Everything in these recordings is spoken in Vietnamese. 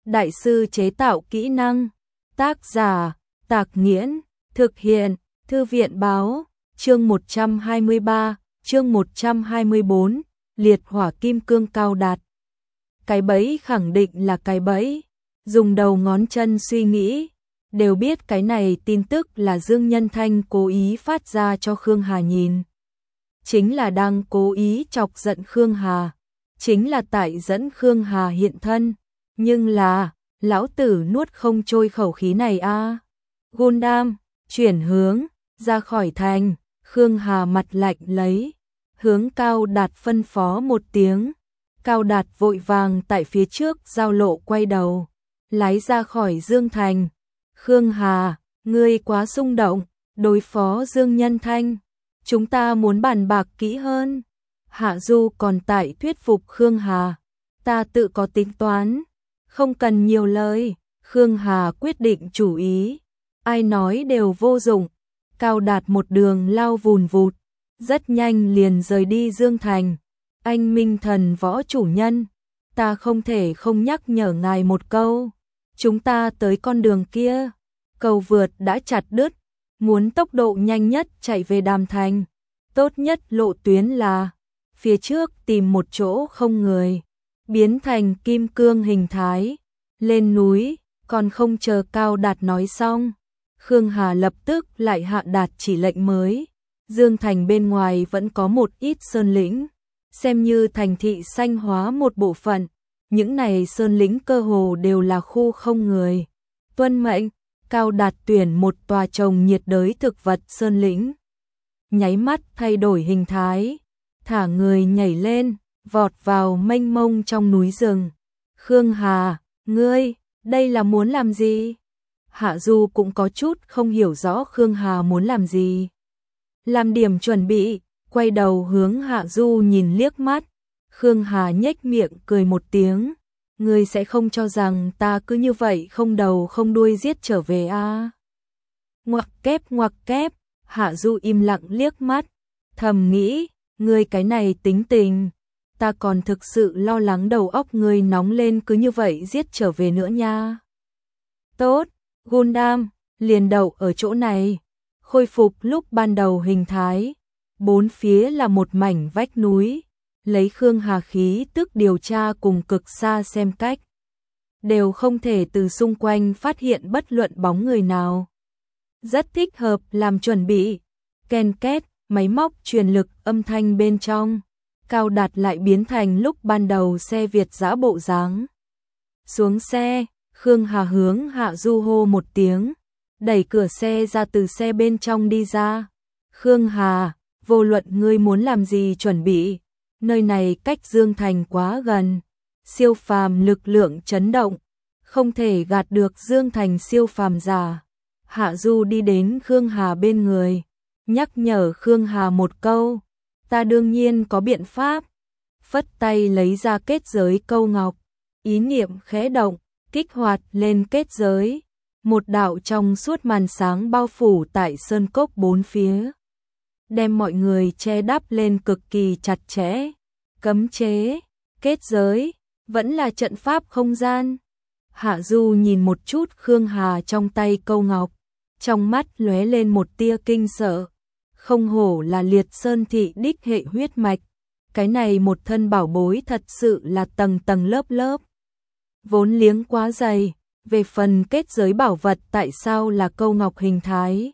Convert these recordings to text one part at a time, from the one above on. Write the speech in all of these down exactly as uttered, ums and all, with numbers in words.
đại sư chế tạo kỹ năng. Tác giả, Tạc Nghiễn, thực hiện, Thư viện báo, chương một trăm hai mươi ba, chương một trăm hai mươi bốn, liệt hỏa kim cương cao đạt. Cái bẫy khẳng định là cái bẫy, dùng đầu ngón chân suy nghĩ, đều biết cái này tin tức là Dương Nhân Thanh cố ý phát ra cho Khương Hà nhìn. Chính là đang cố ý chọc giận Khương Hà, chính là tại dẫn Khương Hà hiện thân, nhưng là, lão tử nuốt không trôi khẩu khí này a. À. Gundam, chuyển hướng, ra khỏi thành, Khương Hà mặt lạnh lấy, hướng Cao Đạt phân phó một tiếng. Cao Đạt vội vàng tại phía trước giao lộ quay đầu, lái ra khỏi Dương Thành. Khương Hà, ngươi quá xung động, đối phó Dương Nhân Thanh, chúng ta muốn bàn bạc kỹ hơn. Hạ Du còn tại thuyết phục Khương Hà, ta tự có tính toán, không cần nhiều lời. Khương Hà quyết định chủ ý, ai nói đều vô dụng. Cao Đạt một đường lao vùn vụt, rất nhanh liền rời đi Dương Thành. Anh Minh Thần võ chủ nhân, ta không thể không nhắc nhở ngài một câu. Chúng ta tới con đường kia, cầu vượt đã chặt đứt, muốn tốc độ nhanh nhất chạy về Đàm Thành. Tốt nhất lộ tuyến là phía trước tìm một chỗ không người, biến thành kim cương hình thái, lên núi. Còn không chờ Cao Đạt nói xong, Khương Hà lập tức lại hạ đạt chỉ lệnh mới. Dương Thành bên ngoài vẫn có một ít sơn lĩnh, xem như thành thị xanh hóa một bộ phận. Những này sơn lĩnh cơ hồ đều là khu không người. Tuân mệnh, Cao Đạt tuyển một tòa trồng nhiệt đới thực vật sơn lĩnh. Nháy mắt thay đổi hình thái, thả người nhảy lên, vọt vào mênh mông trong núi rừng. Khương Hà, ngươi, đây là muốn làm gì? Hạ Du cũng có chút không hiểu rõ Khương Hà muốn làm gì. Làm điểm chuẩn bị, quay đầu hướng Hạ Du nhìn liếc mắt. Khương Hà nhếch miệng cười một tiếng, ngươi sẽ không cho rằng ta cứ như vậy không đầu không đuôi giết trở về a? À? Ngoặc kép ngoặc kép, Hạ Du im lặng liếc mắt, thầm nghĩ, ngươi cái này tính tình, ta còn thực sự lo lắng đầu óc ngươi nóng lên cứ như vậy giết trở về nữa nha. Tốt, Gundam, liền đậu ở chỗ này, khôi phục lúc ban đầu hình thái, bốn phía là một mảnh vách núi. Lấy Khương Hà khí tức điều tra cùng cực xa xem cách, đều không thể từ xung quanh phát hiện bất luận bóng người nào. Rất thích hợp làm chuẩn bị. Ken két, máy móc truyền lực âm thanh bên trong. Cao Đạt lại biến thành lúc ban đầu xe Việt dã bộ dáng. Xuống xe, Khương Hà hướng Hạ Du hô một tiếng, đẩy cửa xe ra từ xe bên trong đi ra. Khương Hà, vô luận ngươi muốn làm gì chuẩn bị. Nơi này cách Dương Thành quá gần, siêu phàm lực lượng chấn động, không thể gạt được Dương Thành siêu phàm giả. Hạ Du đi đến Khương Hà bên người, nhắc nhở Khương Hà một câu, ta đương nhiên có biện pháp. Phất tay lấy ra kết giới câu ngọc, ý niệm khẽ động, kích hoạt lên kết giới, một đạo trong suốt màn sáng bao phủ tại sơn cốc bốn phía, đem mọi người che đắp lên cực kỳ chặt chẽ. Cấm chế, kết giới, vẫn là trận pháp không gian. Hạ Du nhìn một chút Khương Hà trong tay câu ngọc, trong mắt lóe lên một tia kinh sợ. Không hổ là Liệt Sơn thị đích hệ huyết mạch, cái này một thân bảo bối thật sự là tầng tầng lớp lớp. Vốn liếng quá dày, về phần kết giới bảo vật tại sao là câu ngọc hình thái.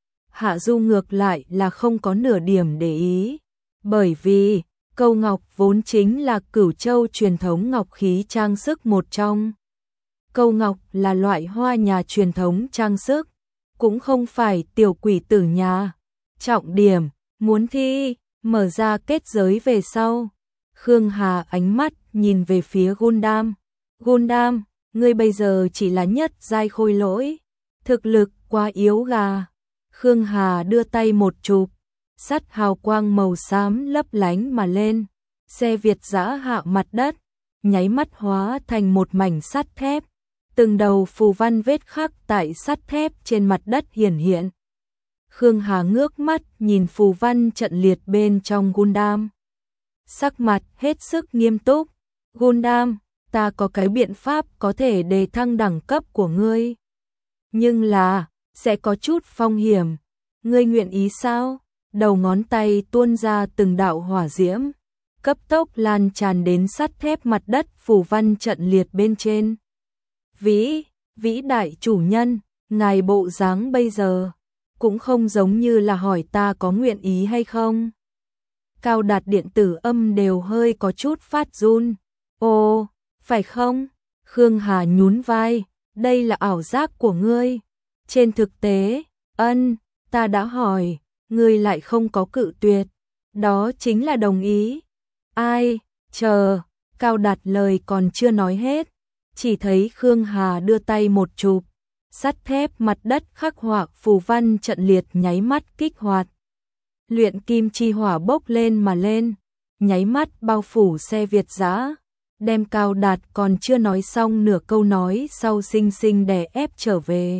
Hạ Du ngược lại là không có nửa điểm để ý, bởi vì câu ngọc vốn chính là Cửu Châu truyền thống ngọc khí trang sức một trong. Câu ngọc là loại hoa nhà truyền thống trang sức, cũng không phải tiểu quỷ tử nhà. Trọng điểm, muốn thi, mở ra kết giới về sau. Khương Hà ánh mắt nhìn về phía Gundam. Gundam, ngươi bây giờ chỉ là nhất giai khôi lỗi, thực lực quá yếu gà. Khương Hà đưa tay một chụp, sắt hào quang màu xám lấp lánh mà lên, xe Việt dã hạ mặt đất, nháy mắt hóa thành một mảnh sắt thép, từng đầu phù văn vết khắc tại sắt thép trên mặt đất hiển hiện. Khương Hà ngước mắt nhìn phù văn trận liệt bên trong Gundam, sắc mặt hết sức nghiêm túc. Gundam, ta có cái biện pháp có thể đề thăng đẳng cấp của ngươi. Nhưng là, sẽ có chút phong hiểm. Ngươi nguyện ý sao? Đầu ngón tay tuôn ra từng đạo hỏa diễm, cấp tốc lan tràn đến sắt thép mặt đất phủ văn trận liệt bên trên. Vĩ, vĩ đại chủ nhân, ngài bộ dáng bây giờ, cũng không giống như là hỏi ta có nguyện ý hay không. Cao Đạt điện tử âm đều hơi có chút phát run. Ồ, phải không? Khương Hà nhún vai, đây là ảo giác của ngươi. Trên thực tế, ân, ta đã hỏi, ngươi lại không có cự tuyệt. Đó chính là đồng ý. Ai, chờ, Cao Đạt lời còn chưa nói hết. Chỉ thấy Khương Hà đưa tay một chụp, sắt thép mặt đất khắc họa phù văn trận liệt nháy mắt kích hoạt. Luyện kim chi hỏa bốc lên mà lên, nháy mắt bao phủ xe Việt dã, đem Cao Đạt còn chưa nói xong nửa câu nói sau sinh sinh đè ép trở về.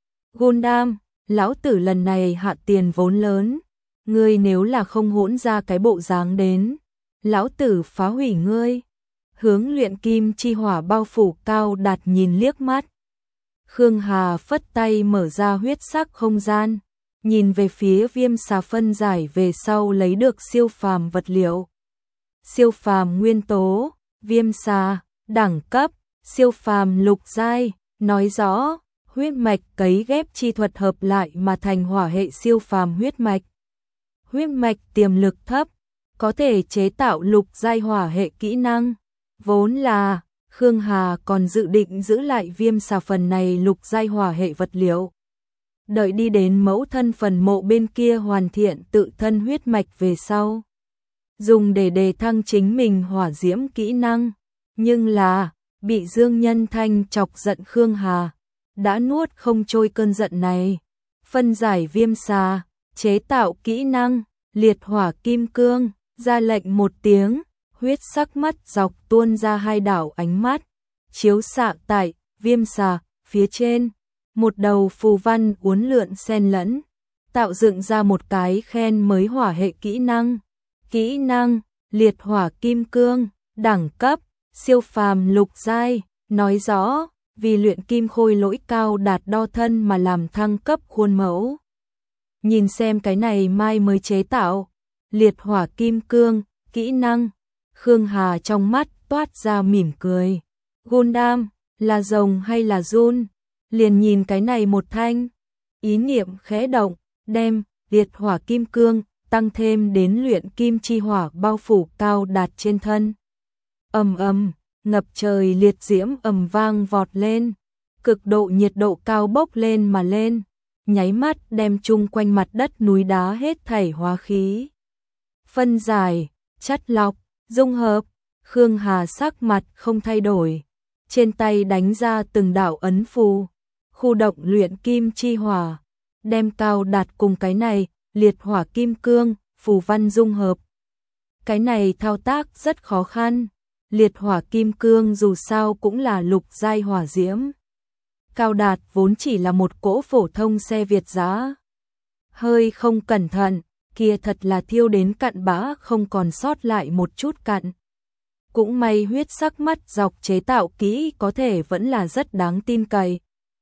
Gundam, lão tử lần này hạ tiền vốn lớn, ngươi nếu là không hỗn ra cái bộ dáng đến, lão tử phá hủy ngươi. Hướng luyện kim chi hỏa bao phủ Cao Đạt nhìn liếc mắt. Khương Hà phất tay mở ra huyết sắc không gian, nhìn về phía viêm xà phân giải về sau lấy được siêu phàm vật liệu. Siêu phàm nguyên tố, viêm xà, đẳng cấp, siêu phàm lục giai, nói rõ, huyết mạch cấy ghép chi thuật hợp lại mà thành hỏa hệ siêu phàm huyết mạch. Huyết mạch tiềm lực thấp, có thể chế tạo lục giai hỏa hệ kỹ năng. Vốn là, Khương Hà còn dự định giữ lại viêm xà phần này lục giai hỏa hệ vật liệu. Đợi đi đến mẫu thân phần mộ bên kia hoàn thiện tự thân huyết mạch về sau. Dùng để đề thăng chính mình hỏa diễm kỹ năng. Nhưng là, bị Dương Nhân Thanh chọc giận Khương Hà. Đã nuốt không trôi cơn giận này. Phân giải viêm xà, chế tạo kỹ năng, liệt hỏa kim cương, ra lệnh một tiếng. Huyết sắc mắt dọc tuôn ra hai đảo ánh mắt, chiếu xạ tại viêm xà phía trên, một đầu phù văn uốn lượn xen lẫn, tạo dựng ra một cái khen mới hỏa hệ kỹ năng. Kỹ năng, liệt hỏa kim cương, đẳng cấp, siêu phàm lục giai, nói rõ, vì luyện kim khôi lỗi Cao Đạt đo thân mà làm thăng cấp khuôn mẫu. Nhìn xem cái này mai mới chế tạo, liệt hỏa kim cương, kỹ năng. Khương Hà trong mắt toát ra mỉm cười. Gundam, là rồng hay là giun? Liền nhìn cái này một thanh. Ý niệm khẽ động, đem liệt hỏa kim cương tăng thêm đến luyện kim chi hỏa bao phủ Cao Đạt trên thân. Ầm ầm, ngập trời liệt diễm ầm vang vọt lên, cực độ nhiệt độ cao bốc lên mà lên, nháy mắt đem chung quanh mặt đất núi đá hết thảy hóa khí. Phân giải, chất lọc, dung hợp, Khương Hà sắc mặt không thay đổi, trên tay đánh ra từng đạo ấn phù, khu động luyện kim chi hỏa, đem Cao Đạt cùng cái này, liệt hỏa kim cương, phù văn dung hợp. Cái này thao tác rất khó khăn, liệt hỏa kim cương dù sao cũng là lục giai hỏa diễm. Cao Đạt vốn chỉ là một cỗ phổ thông xe Việt dã. Hơi không cẩn thận, kia thật là thiêu đến cặn bã không còn sót lại một chút cặn. Cũng may huyết sắc mắt dọc chế tạo kỹ có thể vẫn là rất đáng tin cậy.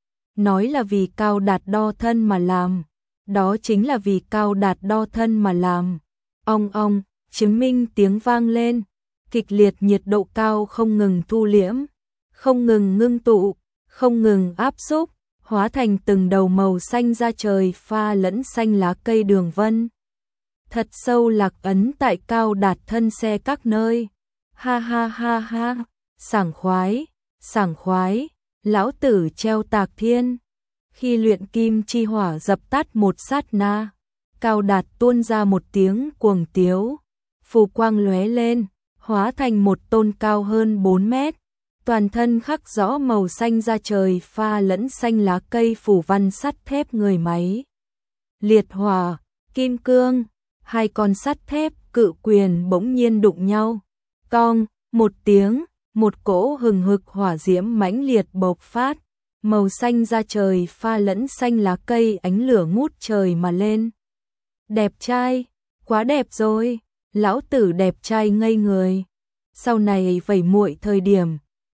Nói là vì Cao Đạt đo thân mà làm, đó chính là vì Cao Đạt đo thân mà làm. Ong ong, chứng minh tiếng vang lên, kịch liệt nhiệt độ cao không ngừng thu liễm, không ngừng ngưng tụ, không ngừng áp xúc, hóa thành từng đầu màu xanh da trời pha lẫn xanh lá cây đường vân. Thật sâu lạc ấn tại Cao Đạt thân xe các nơi. Ha ha ha ha, sảng khoái, sảng khoái, lão tử treo tạc thiên. Khi luyện kim chi hỏa dập tắt một sát na, Cao Đạt tuôn ra một tiếng cuồng tiếu, phù quang lóe lên, hóa thành một tôn cao hơn bốn mét, toàn thân khắc rõ màu xanh da trời pha lẫn xanh lá cây phủ văn sắt thép người máy. Liệt hỏa, kim cương, hai con sắt thép cự quyền bỗng nhiên đụng nhau. Cong, một tiếng, một cỗ hừng hực hỏa diễm mãnh liệt bộc phát, màu xanh da trời pha lẫn xanh lá cây ánh lửa ngút trời mà lên. Đẹp trai, quá đẹp rồi, lão tử đẹp trai ngây người. Sau này vẩy muội thời điểm,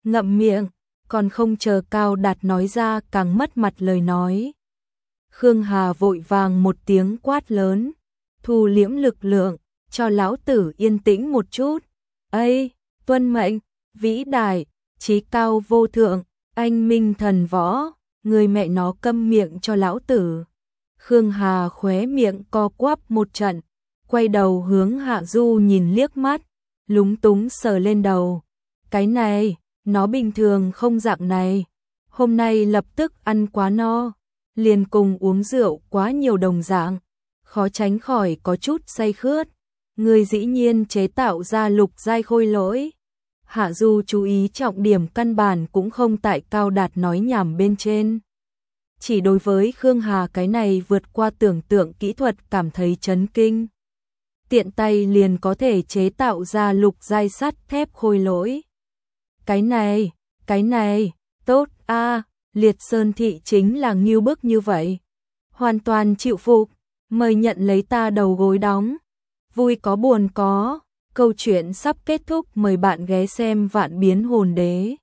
ngậm miệng, còn không chờ Cao Đạt nói ra càng mất mặt lời nói. Khương Hà vội vàng một tiếng quát lớn, thu liễm lực lượng, cho lão tử yên tĩnh một chút. Ây, tuân mệnh, vĩ đại, chí cao vô thượng, anh minh thần võ, người mẹ nó câm miệng cho lão tử. Khương Hà khóe miệng co quắp một trận, quay đầu hướng Hạ Du nhìn liếc mắt, lúng túng sờ lên đầu. Cái này, nó bình thường không dạng này, hôm nay lập tức ăn quá no, liền cùng uống rượu quá nhiều đồng dạng, khó tránh khỏi có chút say khướt. Người dĩ nhiên chế tạo ra lục giai khôi lỗi. Hạ Du chú ý trọng điểm căn bản cũng không tại Cao Đạt nói nhảm bên trên. Chỉ đối với Khương Hà cái này vượt qua tưởng tượng kỹ thuật cảm thấy chấn kinh. Tiện tay liền có thể chế tạo ra lục giai sắt thép khôi lỗi. Cái này, cái này, tốt a, Liệt Sơn thị chính là ngưu bức như vậy. Hoàn toàn chịu phục, mời nhận lấy ta đầu gối đóng. Vui có buồn có, câu chuyện sắp kết thúc, mời bạn ghé xem Vạn Biến Hồn Đế.